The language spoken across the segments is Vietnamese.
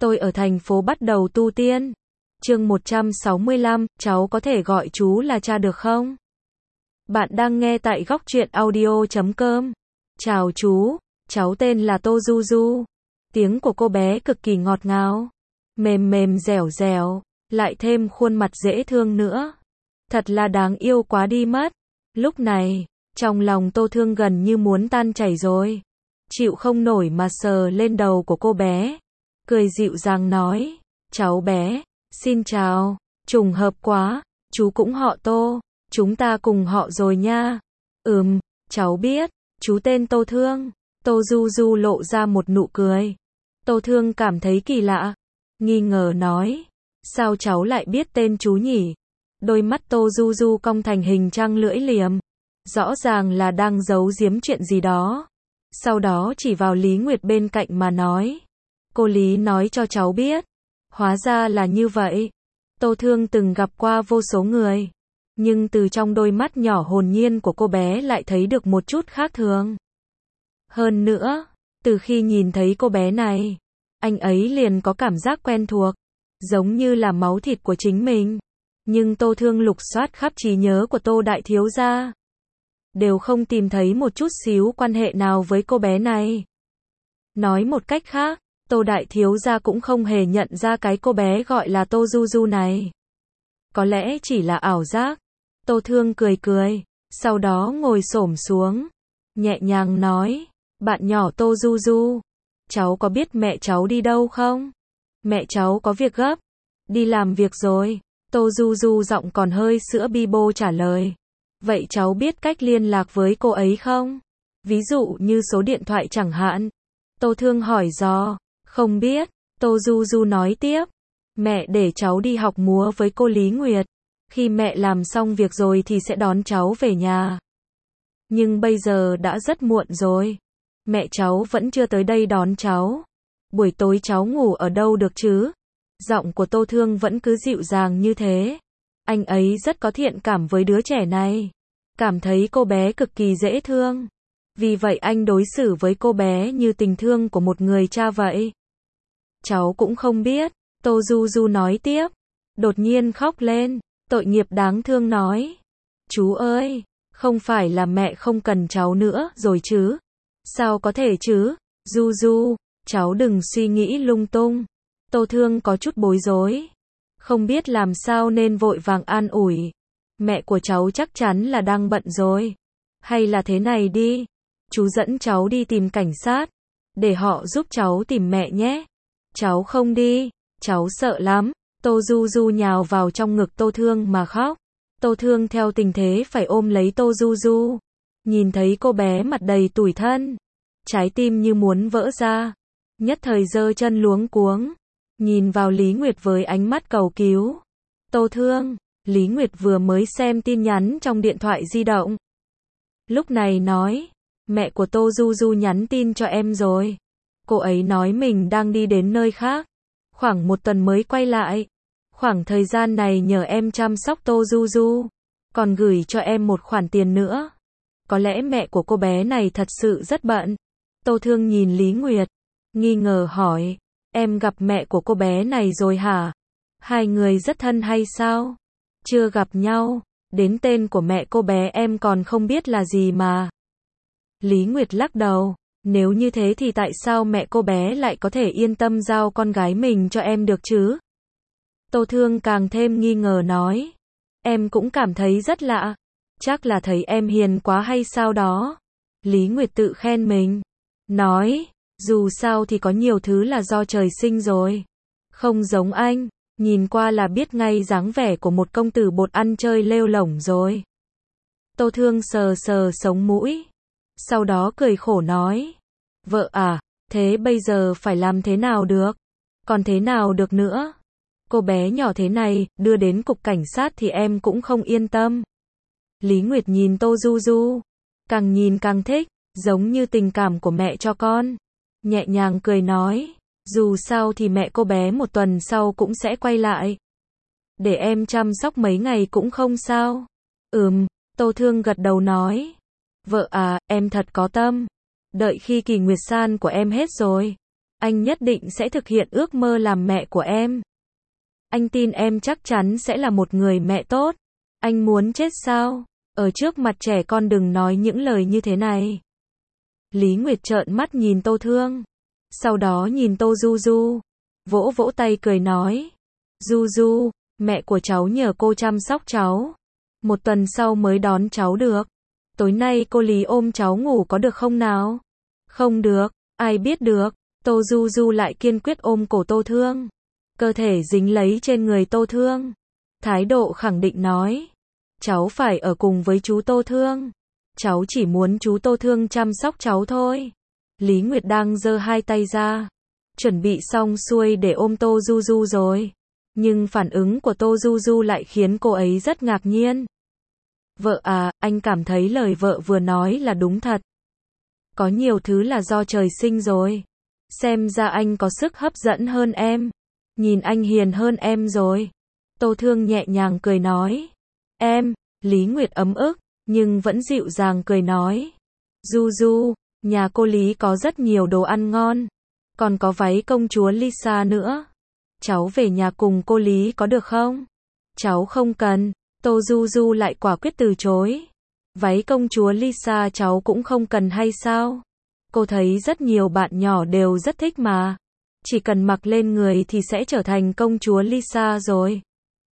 Tôi ở thành phố bắt đầu tu tiên. Chương 165, cháu có thể gọi chú là cha được không? Bạn đang nghe tại góc truyện audio.com. Chào chú, cháu tên là Tô Du Du. Tiếng của cô bé cực kỳ ngọt ngào, mềm mềm dẻo dẻo, lại thêm khuôn mặt dễ thương nữa. Thật là đáng yêu quá đi mất. Lúc này, trong lòng Tô Thương gần như muốn tan chảy rồi. Chịu không nổi mà sờ lên đầu của cô bé. Cười dịu dàng nói, cháu bé, xin chào, trùng hợp quá, chú cũng họ Tô, chúng ta cùng họ rồi nha. Cháu biết, chú tên Tô Thương. Tô Du Du lộ ra một nụ cười. Tô Thương cảm thấy kỳ lạ, nghi ngờ nói, sao cháu lại biết tên chú nhỉ? Đôi mắt Tô Du Du cong thành hình trăng lưỡi liềm, rõ ràng là đang giấu giếm chuyện gì đó. Sau đó chỉ vào Lý Nguyệt bên cạnh mà nói, cô Lý nói cho cháu biết. Hóa ra là như vậy. Tô Thương từng gặp qua vô số người, nhưng từ trong đôi mắt nhỏ hồn nhiên của cô bé lại thấy được một chút khác thường. Hơn nữa, từ khi nhìn thấy cô bé này, anh ấy liền có cảm giác quen thuộc, giống như là máu thịt của chính mình. Nhưng Tô Thương lục soát khắp trí nhớ của Tô Đại Thiếu gia, đều không tìm thấy một chút xíu quan hệ nào với cô bé này. Nói một cách khác, Tô Đại Thiếu gia cũng không hề nhận ra cái cô bé gọi là Tô Du Du này. Có lẽ chỉ là ảo giác. Tô Thương cười cười, sau đó ngồi xổm xuống, nhẹ nhàng nói, bạn nhỏ Tô Du Du, cháu có biết mẹ cháu đi đâu không? Mẹ cháu có việc gấp, đi làm việc rồi. Tô Du Du giọng còn hơi sữa bi bô trả lời. Vậy cháu biết cách liên lạc với cô ấy không? Ví dụ như số điện thoại chẳng hạn. Tô Thương hỏi dò. Không biết. Tô Du Du nói tiếp. Mẹ để cháu đi học múa với cô Lý Nguyệt. Khi mẹ làm xong việc rồi thì sẽ đón cháu về nhà. Nhưng bây giờ đã rất muộn rồi. Mẹ cháu vẫn chưa tới đây đón cháu. Buổi tối cháu ngủ ở đâu được chứ? Giọng của Tô Thương vẫn cứ dịu dàng như thế. Anh ấy rất có thiện cảm với đứa trẻ này. Cảm thấy cô bé cực kỳ dễ thương. Vì vậy anh đối xử với cô bé như tình thương của một người cha vậy. Cháu cũng không biết. Tô Du Du nói tiếp. Đột nhiên khóc lên. Tội nghiệp đáng thương nói. Chú ơi, không phải là mẹ không cần cháu nữa rồi chứ? Sao có thể chứ? Du Du, cháu đừng suy nghĩ lung tung. Tô Thương có chút bối rối, không biết làm sao nên vội vàng an ủi. Mẹ của cháu chắc chắn là đang bận rồi. Hay là thế này đi, chú dẫn cháu đi tìm cảnh sát, để họ giúp cháu tìm mẹ nhé. Cháu không đi, cháu sợ lắm. Tô Du Du nhào vào trong ngực Tô Thương mà khóc. Tô Thương theo tình thế phải ôm lấy Tô Du Du. Nhìn thấy cô bé mặt đầy tủi thân, trái tim như muốn vỡ ra, nhất thời giơ chân luống cuống. Nhìn vào Lý Nguyệt với ánh mắt cầu cứu. Tô Thương, Lý Nguyệt vừa mới xem tin nhắn trong điện thoại di động. Lúc này nói, mẹ của Tô Du Du nhắn tin cho em rồi. Cô ấy nói mình đang đi đến nơi khác, khoảng 1 tuần mới quay lại. Khoảng thời gian này nhờ em chăm sóc Tô Du Du, còn gửi cho em một khoản tiền nữa. Có lẽ mẹ của cô bé này thật sự rất bận. Tô Thương nhìn Lý Nguyệt, nghi ngờ hỏi. Em gặp mẹ của cô bé này rồi hả? Hai người rất thân hay sao? Chưa gặp nhau, đến tên của mẹ cô bé em còn không biết là gì mà. Lý Nguyệt lắc đầu, nếu như thế thì tại sao mẹ cô bé lại có thể yên tâm giao con gái mình cho em được chứ? Tô Thương càng thêm nghi ngờ nói, em cũng cảm thấy rất lạ, chắc là thấy em hiền quá hay sao đó. Lý Nguyệt tự khen mình, nói, dù sao thì có nhiều thứ là do trời sinh rồi. Không giống anh, nhìn qua là biết ngay dáng vẻ của một công tử bột ăn chơi lêu lổng rồi. Tô Thương sờ sờ sống mũi, sau đó cười khổ nói, vợ à, thế bây giờ phải làm thế nào được? Còn thế nào được nữa? Cô bé nhỏ thế này, đưa đến cục cảnh sát thì em cũng không yên tâm. Lý Nguyệt nhìn Tô Du Du, càng nhìn càng thích, giống như tình cảm của mẹ cho con. Nhẹ nhàng cười nói, dù sao thì mẹ cô bé 1 tuần sau cũng sẽ quay lại. Để em chăm sóc mấy ngày cũng không sao. Tô Thương gật đầu nói. Vợ à, em thật có tâm. Đợi khi kỳ nguyệt san của em hết rồi, anh nhất định sẽ thực hiện ước mơ làm mẹ của em. Anh tin em chắc chắn sẽ là một người mẹ tốt. Anh muốn chết sao? Ở trước mặt trẻ con đừng nói những lời như thế này. Lý Nguyệt trợn mắt nhìn Tô Thương. Sau đó nhìn Tô Du Du. Vỗ vỗ tay cười nói. Du Du, mẹ của cháu nhờ cô chăm sóc cháu. 1 tuần sau mới đón cháu được. Tối nay cô Lý ôm cháu ngủ có được không nào? Không được, ai biết được. Tô Du Du lại kiên quyết ôm cổ Tô Thương. Cơ thể dính lấy trên người Tô Thương. Thái độ khẳng định nói. Cháu phải ở cùng với chú Tô Thương. Cháu chỉ muốn chú Tô Thương chăm sóc cháu thôi. Lý Nguyệt đang giơ 2 tay ra. Chuẩn bị xong xuôi để ôm Tô Du Du rồi. Nhưng phản ứng của Tô Du Du lại khiến cô ấy rất ngạc nhiên. Vợ à, anh cảm thấy lời vợ vừa nói là đúng thật. Có nhiều thứ là do trời sinh rồi. Xem ra anh có sức hấp dẫn hơn em. Nhìn anh hiền hơn em rồi. Tô Thương nhẹ nhàng cười nói. Em, Lý Nguyệt ấm ức, nhưng vẫn dịu dàng cười nói. Du Du, nhà cô Lý có rất nhiều đồ ăn ngon. Còn có váy công chúa Lisa nữa. Cháu về nhà cùng cô Lý có được không? Cháu không cần. Tô Du Du lại quả quyết từ chối. Váy công chúa Lisa cháu cũng không cần hay sao? Cô thấy rất nhiều bạn nhỏ đều rất thích mà. Chỉ cần mặc lên người thì sẽ trở thành công chúa Lisa rồi.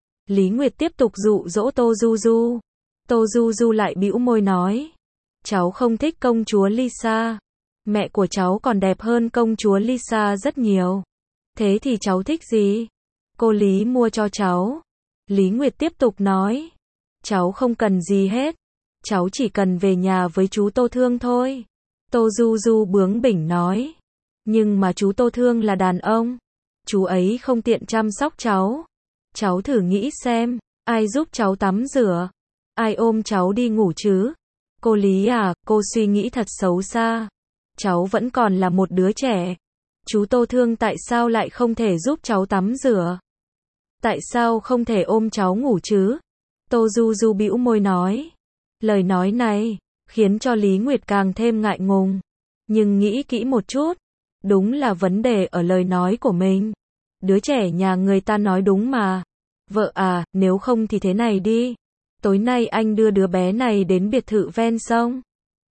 Lý Nguyệt tiếp tục dụ dỗ Tô Du Du. Tô Du Du lại bĩu môi nói. Cháu không thích công chúa Lisa. Mẹ của cháu còn đẹp hơn công chúa Lisa rất nhiều. Thế thì cháu thích gì? Cô Lý mua cho cháu. Lý Nguyệt tiếp tục nói. Cháu không cần gì hết. Cháu chỉ cần về nhà với chú Tô Thương thôi. Tô Du Du bướng bỉnh nói. Nhưng mà chú Tô Thương là đàn ông. Chú ấy không tiện chăm sóc cháu. Cháu thử nghĩ xem, ai giúp cháu tắm rửa? Ai ôm cháu đi ngủ chứ? Cô Lý à, cô suy nghĩ thật xấu xa. Cháu vẫn còn là một đứa trẻ. Chú Tô Thương tại sao lại không thể giúp cháu tắm rửa? Tại sao không thể ôm cháu ngủ chứ? Tô Du Du bĩu môi nói. Lời nói này khiến cho Lý Nguyệt càng thêm ngại ngùng. Nhưng nghĩ kỹ một chút, đúng là vấn đề ở lời nói của mình. Đứa trẻ nhà người ta nói đúng mà. Vợ à, nếu không thì thế này đi. Tối nay anh đưa đứa bé này đến biệt thự ven sông.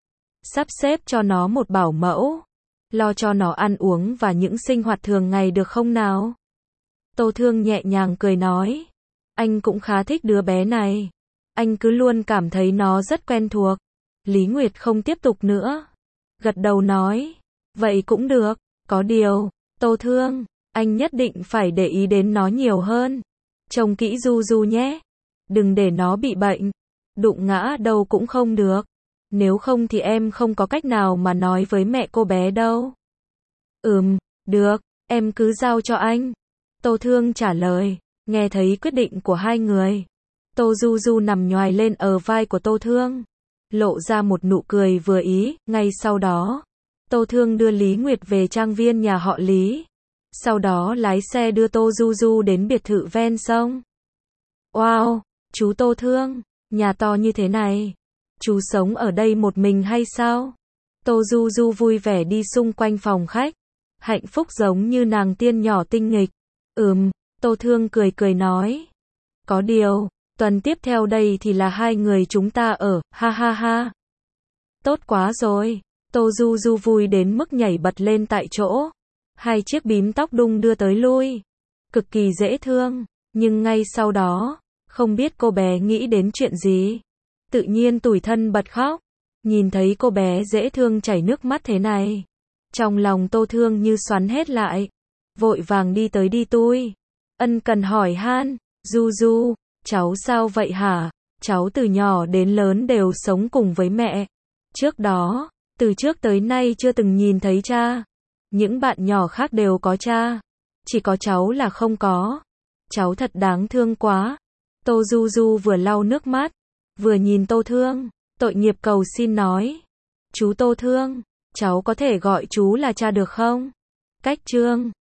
Sắp xếp cho nó một bảo mẫu. Lo cho nó ăn uống và những sinh hoạt thường ngày được không nào? Tô Thương nhẹ nhàng cười nói. Anh cũng khá thích đứa bé này. Anh cứ luôn cảm thấy nó rất quen thuộc. Lý Nguyệt không tiếp tục nữa. Gật đầu nói. Vậy cũng được. Có điều, Tô Thương, anh nhất định phải để ý đến nó nhiều hơn. Trông kỹ Du Du nhé. Đừng để nó bị bệnh. Đụng ngã đâu cũng không được. Nếu không thì em không có cách nào mà nói với mẹ cô bé đâu. Được, em cứ giao cho anh. Tô Thương trả lời. Nghe thấy quyết định của hai người. Tô Du Du nằm nhoài lên ở vai của Tô Thương. Lộ ra một nụ cười vừa ý. Ngay sau đó, Tô Thương đưa Lý Nguyệt về trang viên nhà họ Lý. Sau đó lái xe đưa Tô Du Du đến biệt thự ven sông. Wow, chú Tô Thương, nhà to như thế này. Chú sống ở đây một mình hay sao? Tô Du Du vui vẻ đi xung quanh phòng khách. Hạnh phúc giống như nàng tiên nhỏ tinh nghịch. Tô Thương cười cười nói. Có điều, tuần tiếp theo đây thì là hai người chúng ta ở, ha ha ha. Tốt quá rồi. Tô Du Du vui đến mức nhảy bật lên tại chỗ. Hai chiếc bím tóc đung đưa tới lui. Cực kỳ dễ thương. Nhưng ngay sau đó, không biết cô bé nghĩ đến chuyện gì. Tự nhiên tủi thân bật khóc. Nhìn thấy cô bé dễ thương chảy nước mắt thế này. Trong lòng Tô Thương như xoắn hết lại. Vội vàng đi tới đi tui. Ân cần hỏi han. Du Du, cháu sao vậy hả? Cháu từ nhỏ đến lớn đều sống cùng với mẹ. Trước đó, từ trước tới nay chưa từng nhìn thấy cha. Những bạn nhỏ khác đều có cha. Chỉ có cháu là không có. Cháu thật đáng thương quá. Tô Du Du vừa lau nước mắt, vừa nhìn Tô Thương, tội nghiệp cầu xin nói. Chú Tô Thương, cháu có thể gọi chú là cha được không? Cách chương